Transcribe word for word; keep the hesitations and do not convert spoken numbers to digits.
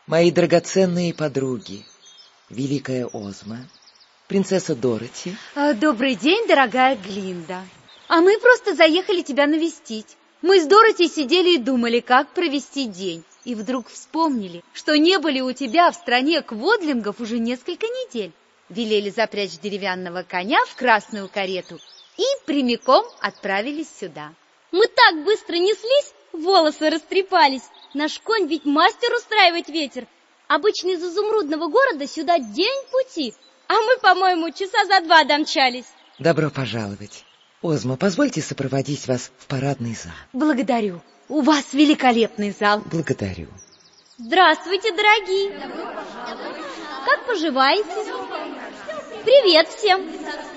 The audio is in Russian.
Мои драгоценные подруги, великая Озма, принцесса Дороти. Добрый день, дорогая Глинда. А мы просто заехали тебя навестить. Мы с Дороти сидели и думали, как провести день. И вдруг вспомнили, что не были у тебя в стране кводлингов уже несколько недель. Велели запрячь деревянного коня в красную карету и прямиком отправились сюда. Мы так быстро неслись, волосы растрепались. Наш конь ведь мастер устраивать ветер. Обычно из изумрудного города сюда день пути, а мы, по-моему, часа за два домчались. Добро пожаловать. Озма, позвольте сопроводить вас в парадный зал. Благодарю. У вас великолепный зал. Благодарю. Здравствуйте, дорогие. Как поживаете? Привет всем.